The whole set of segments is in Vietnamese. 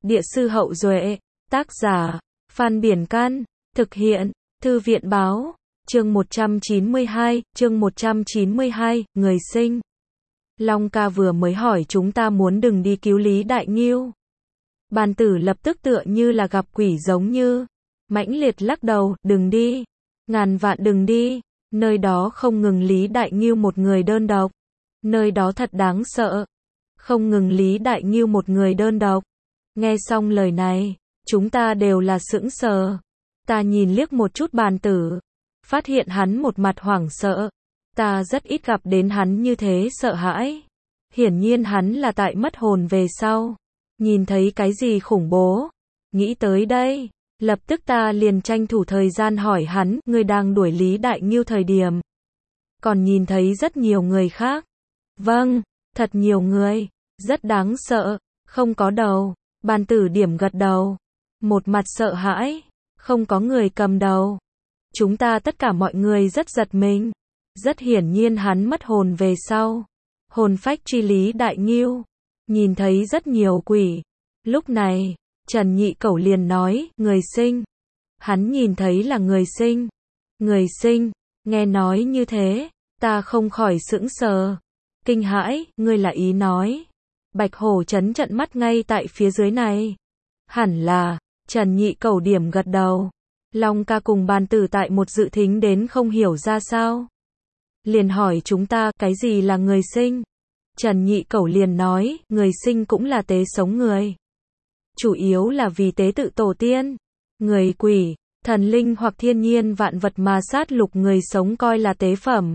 Địa sư Hậu Duệ, tác giả, Phan Biển Can, thực hiện, Thư viện Báo, chương 192, người sinh. Long ca vừa mới hỏi chúng ta muốn đừng đi cứu Lý Đại Ngưu. Bàn tử lập tức tựa như là gặp quỷ giống như, mãnh liệt lắc đầu, đừng đi, ngàn vạn đừng đi, nơi đó không ngừng Lý Đại Ngưu một người đơn độc, nơi đó thật đáng sợ, không ngừng Lý Đại Ngưu một người đơn độc. Nghe xong lời này, chúng ta đều là sững sờ. Ta nhìn liếc một chút bàn tử, phát hiện hắn một mặt hoảng sợ. Ta rất ít gặp đến hắn như thế sợ hãi. Hiển nhiên hắn là tại mất hồn về sau. Nhìn thấy cái gì khủng bố. Nghĩ tới đây, lập tức ta liền tranh thủ thời gian hỏi hắn, ngươi đang đuổi Lý Đại Ngưu thời điểm. Còn nhìn thấy rất nhiều người khác. Vâng, thật nhiều người, rất đáng sợ, không có đầu. Bàn tử điểm gật đầu. Một mặt sợ hãi, không có người cầm đầu. Chúng ta tất cả mọi người rất giật mình. Rất hiển nhiên hắn mất hồn về sau. Hồn phách truy Lý Đại Ngưu. Nhìn thấy rất nhiều quỷ. Lúc này, Trần Nhị Cẩu liền nói, người sinh. Hắn nhìn thấy là người sinh. Người sinh, nghe nói như thế, ta không khỏi sững sờ. Kinh hãi, ngươi là ý nói. Bạch Hổ trấn trận mắt ngay tại phía dưới này. Hẳn là, Trần Nhị Cẩu điểm gật đầu. Long ca cùng bàn tử tại một dự thính đến không hiểu ra sao. Liền hỏi chúng ta, cái gì là người sinh? Trần Nhị Cẩu liền nói, người sinh cũng là tế sống người. Chủ yếu là vì tế tự tổ tiên. Người quỷ, thần linh hoặc thiên nhiên vạn vật mà sát lục người sống coi là tế phẩm.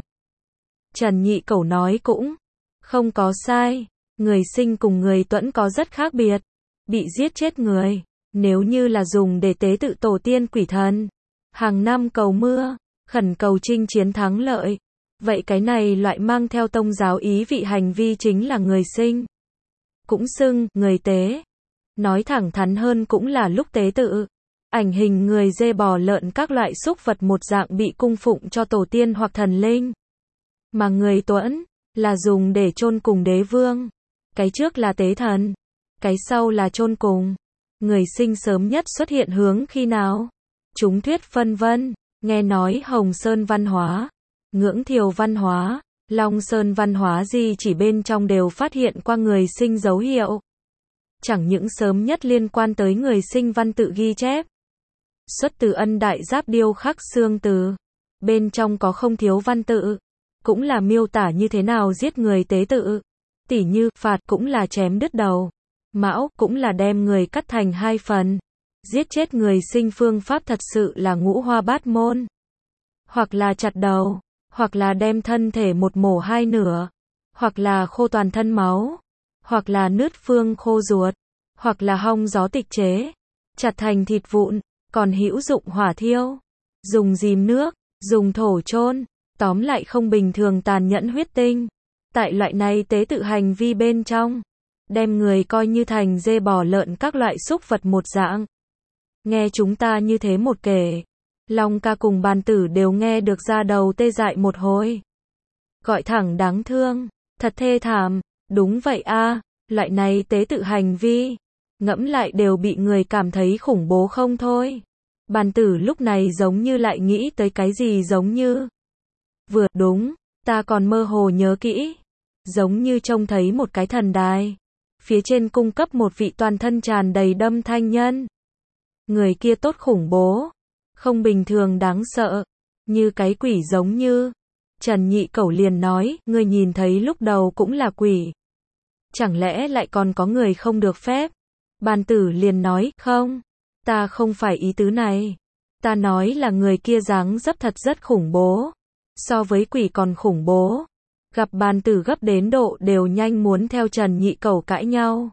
Trần Nhị Cẩu nói cũng không có sai. Người sinh cùng người tuẫn có rất khác biệt. Bị giết chết người, nếu như là dùng để tế tự tổ tiên quỷ thần, hàng năm cầu mưa, khẩn cầu chinh chiến thắng lợi. Vậy cái này loại mang theo tông giáo ý vị hành vi chính là người sinh. Cũng xưng, người tế. Nói thẳng thắn hơn cũng là lúc tế tự. Ảnh hình người dê bò lợn các loại súc vật một dạng bị cung phụng cho tổ tiên hoặc thần linh. Mà người tuẫn, là dùng để chôn cùng đế vương. Cái trước là tế thần, cái sau là chôn cùng. Người sinh sớm nhất xuất hiện hướng khi nào? Chúng thuyết phân vân, nghe nói Hồng Sơn văn hóa, Ngưỡng Thiều văn hóa, Long Sơn văn hóa gì chỉ bên trong đều phát hiện qua người sinh dấu hiệu. Chẳng những sớm nhất liên quan tới người sinh văn tự ghi chép. Xuất từ Ân Đại Giáp điêu khắc xương từ. Bên trong có không thiếu văn tự. Cũng là miêu tả như thế nào giết người tế tự. Tỉ như, phạt cũng là chém đứt đầu. Mão cũng là đem người cắt thành hai phần. Giết chết người sinh phương pháp thật sự là ngũ hoa bát môn. Hoặc là chặt đầu, hoặc là đem thân thể một mổ hai nửa, hoặc là khô toàn thân máu, hoặc là nứt phương khô ruột, hoặc là hong gió tịch chế, chặt thành thịt vụn, còn hữu dụng hỏa thiêu, dùng dìm nước, dùng thổ chôn, tóm lại không bình thường tàn nhẫn huyết tinh. Tại loại này tế tự hành vi bên trong, đem người coi như thành dê bò lợn các loại súc vật một dạng. Nghe chúng ta như thế một kể, Long ca cùng bàn tử đều nghe được ra đầu tê dại một hồi. Gọi thẳng đáng thương, thật thê thảm, đúng vậy a, loại này tế tự hành vi, ngẫm lại đều bị người cảm thấy khủng bố không thôi. Bàn tử lúc này giống như lại nghĩ tới cái gì giống như. Vừa, đúng, ta còn mơ hồ nhớ kỹ. Giống như trông thấy một cái thần đài. Phía trên cung cấp một vị toàn thân tràn đầy đâm thanh nhân. Người kia tốt khủng bố. Không bình thường đáng sợ. Như cái quỷ giống như. Trần Nhị Cẩu liền nói, ngươi nhìn thấy lúc đầu cũng là quỷ. Chẳng lẽ lại còn có người không được phép? Bàn tử liền nói, không. Ta không phải ý tứ này. Ta nói là người kia dáng dấp thật rất khủng bố. So với quỷ còn khủng bố. Gặp bàn tử gấp đến độ đều nhanh muốn theo Trần Nhị Cẩu cãi nhau.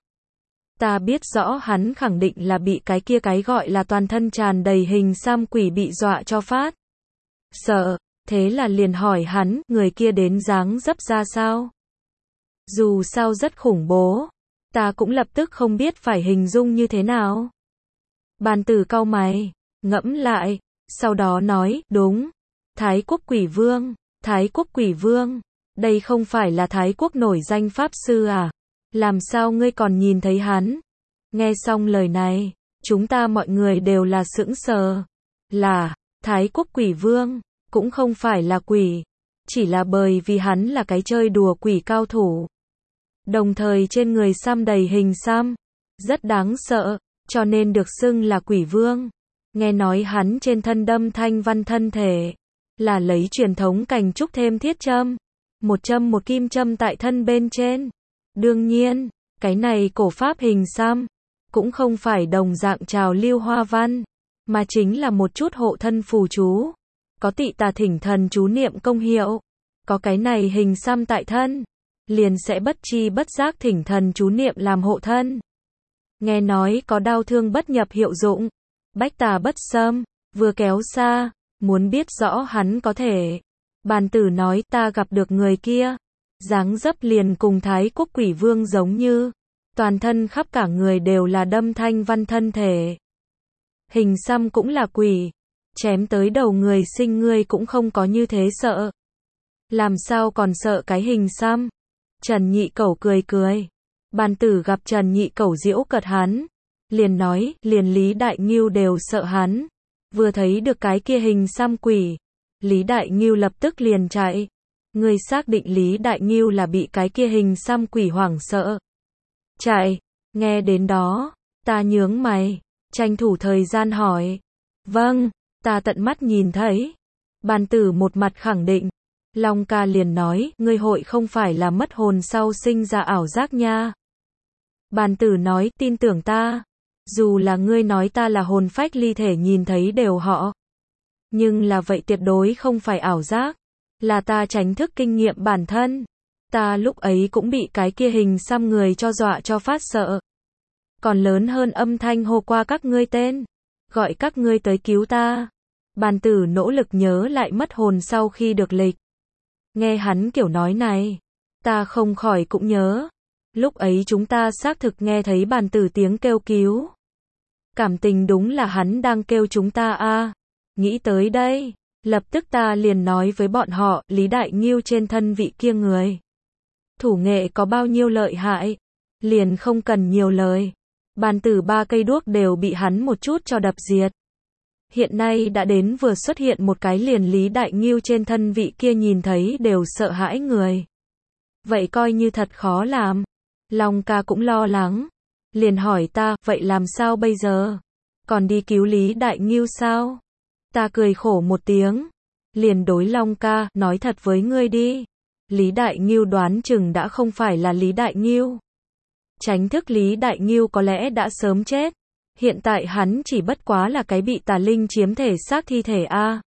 Ta biết rõ hắn khẳng định là bị cái kia cái gọi là toàn thân tràn đầy hình xăm quỷ bị dọa cho phát sợ, thế là liền hỏi hắn, người kia đến dáng dấp ra sao? Dù sao rất khủng bố, ta cũng lập tức không biết phải hình dung như thế nào. Bàn tử cau mày, ngẫm lại, sau đó nói, đúng, Thái Quốc Quỷ Vương, Thái Quốc Quỷ Vương. Đây không phải là Thái Quốc nổi danh pháp sư à? Làm sao ngươi còn nhìn thấy hắn? Nghe xong lời này, chúng ta mọi người đều là sững sờ. Là, Thái Quốc quỷ vương, cũng không phải là quỷ, chỉ là bởi vì hắn là cái chơi đùa quỷ cao thủ. Đồng thời trên người xăm đầy hình xăm, rất đáng sợ, cho nên được xưng là quỷ vương. Nghe nói hắn trên thân đâm thanh văn thân thể, là lấy truyền thống cành trúc thêm thiết châm, một châm một kim châm tại thân bên trên. Đương nhiên, cái này cổ pháp hình xăm, cũng không phải đồng dạng trào lưu hoa văn, mà chính là một chút hộ thân phù chú, có tị tà thỉnh thần chú niệm công hiệu. Có cái này hình xăm tại thân, liền sẽ bất chi bất giác thỉnh thần chú niệm làm hộ thân. Nghe nói có đau thương bất nhập hiệu dụng, bách tà bất xâm, vừa kéo xa, muốn biết rõ hắn có thể. Bàn tử nói ta gặp được người kia, dáng dấp liền cùng Thái Quốc quỷ vương giống như, toàn thân khắp cả người đều là đâm thanh văn thân thể. Hình xăm cũng là quỷ, chém tới đầu người sinh ngươi cũng không có như thế sợ. Làm sao còn sợ cái hình xăm? Trần Nhị Cẩu cười cười. Bàn tử gặp Trần Nhị Cẩu giễu cợt hắn, liền nói, liền Lý Đại Ngưu đều sợ hắn. Vừa thấy được cái kia hình xăm quỷ, Lý Đại Ngưu lập tức liền chạy. Người xác định Lý Đại Ngưu là bị cái kia hình xăm quỷ hoảng sợ. Chạy, nghe đến đó, ta nhướng mày, tranh thủ thời gian hỏi. Vâng, ta tận mắt nhìn thấy. Bàn tử một mặt khẳng định. Long ca liền nói, ngươi hội không phải là mất hồn sau sinh ra ảo giác nha. Bàn tử nói, tin tưởng ta. Dù là ngươi nói ta là hồn phách ly thể nhìn thấy đều họ. Nhưng là vậy tuyệt đối không phải ảo giác. Là ta tránh thức kinh nghiệm bản thân. Ta lúc ấy cũng bị cái kia hình xăm người cho dọa cho phát sợ. Còn lớn hơn âm thanh hô qua các ngươi tên. Gọi các ngươi tới cứu ta. Bàn tử nỗ lực nhớ lại mất hồn sau khi được lịch. Nghe hắn kiểu nói này, ta không khỏi cũng nhớ. Lúc ấy chúng ta xác thực nghe thấy bàn tử tiếng kêu cứu. Cảm tình đúng là hắn đang kêu chúng ta a. Nghĩ tới đây, lập tức ta liền nói với bọn họ, Lý Đại Ngưu trên thân vị kia người. Thủ nghệ có bao nhiêu lợi hại, liền không cần nhiều lời. Bàn tử 3 cây đuốc đều bị hắn một chút cho đập diệt. Hiện nay đã đến vừa xuất hiện một cái liền Lý Đại Ngưu trên thân vị kia nhìn thấy đều sợ hãi người. Vậy coi như thật khó làm. Long ca cũng lo lắng. Liền hỏi ta, vậy làm sao bây giờ? Còn đi cứu Lý Đại Ngưu sao? Ta cười khổ một tiếng. Liền đối Long ca, nói thật với ngươi đi. Lý Đại Ngưu đoán chừng đã không phải là Lý Đại Ngưu. Tránh thức Lý Đại Ngưu có lẽ đã sớm chết. Hiện tại hắn chỉ bất quá là cái bị tà linh chiếm thể xác thi thể a.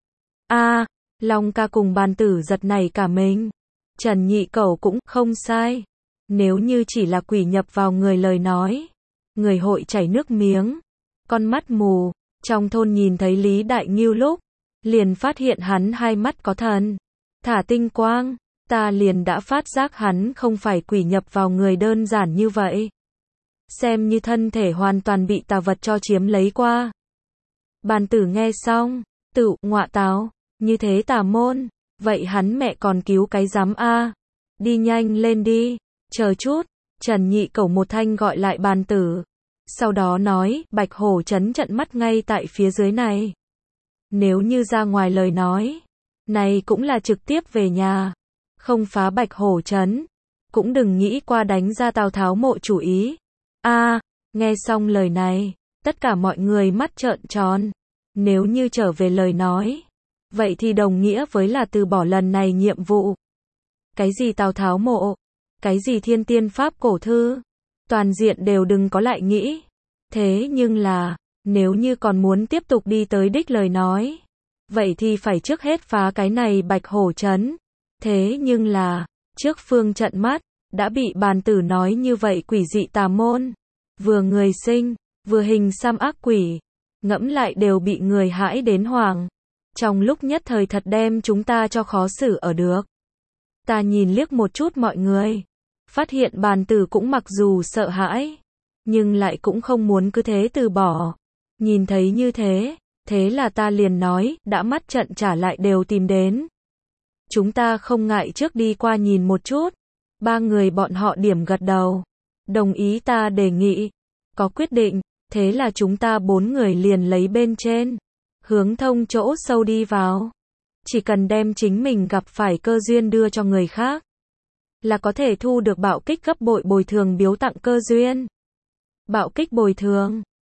Long ca cùng bàn tử giật nảy cả mình. Trần Nhị Cẩu cũng không sai. Nếu như chỉ là quỷ nhập vào người lời nói, người hội chảy nước miếng, con mắt mù. Trong thôn nhìn thấy Lý Đại Ngưu lúc, liền phát hiện hắn hai mắt có thần, thả tinh quang, ta liền đã phát giác hắn không phải quỷ nhập vào người đơn giản như vậy. Xem như thân thể hoàn toàn bị tà vật cho chiếm lấy qua. Bàn tử nghe xong, ngọa táo, như thế tà môn, vậy hắn mẹ còn cứu cái giám a. Đi nhanh lên đi, chờ chút. Trần Nhị Cẩu một thanh gọi lại bàn tử. Sau đó nói, Bạch Hổ trấn trận mắt ngay tại phía dưới này. Nếu như ra ngoài lời nói, này cũng là trực tiếp về nhà, không phá Bạch Hổ trấn, cũng đừng nghĩ qua đánh ra Tào Tháo Mộ chủ ý. Nghe xong lời này, tất cả mọi người mắt trợn tròn. Nếu như trở về lời nói, vậy thì đồng nghĩa với là từ bỏ lần này nhiệm vụ. Cái gì Tào Tháo Mộ, cái gì Thiên Tiên Pháp cổ thư, toàn diện đều đừng có lại nghĩ. Thế nhưng là, nếu như còn muốn tiếp tục đi tới đích lời nói, vậy thì phải trước hết phá cái này Bạch Hổ trấn. Thế nhưng là, trước phương trận mắt, đã bị bàn tử nói như vậy quỷ dị tà môn. Vừa người sinh, vừa hình xăm ác quỷ, ngẫm lại đều bị người hãi đến hoảng. Trong lúc nhất thời thật đem chúng ta cho khó xử ở được. Ta nhìn liếc một chút mọi người, phát hiện bàn tử cũng mặc dù sợ hãi, nhưng lại cũng không muốn cứ thế từ bỏ. Nhìn thấy như thế, thế là ta liền nói, đã mắt trận trả lại đều tìm đến. Chúng ta không ngại trước đi qua nhìn một chút. 3 người bọn họ điểm gật đầu, đồng ý ta đề nghị. có quyết định, thế là chúng ta 4 người liền lấy bên trên, hướng thông chỗ sâu đi vào. Chỉ cần đem chính mình gặp phải cơ duyên đưa cho người khác, là có thể thu được bạo kích gấp bội bồi thường biếu tặng cơ duyên. Bạo kích bồi thường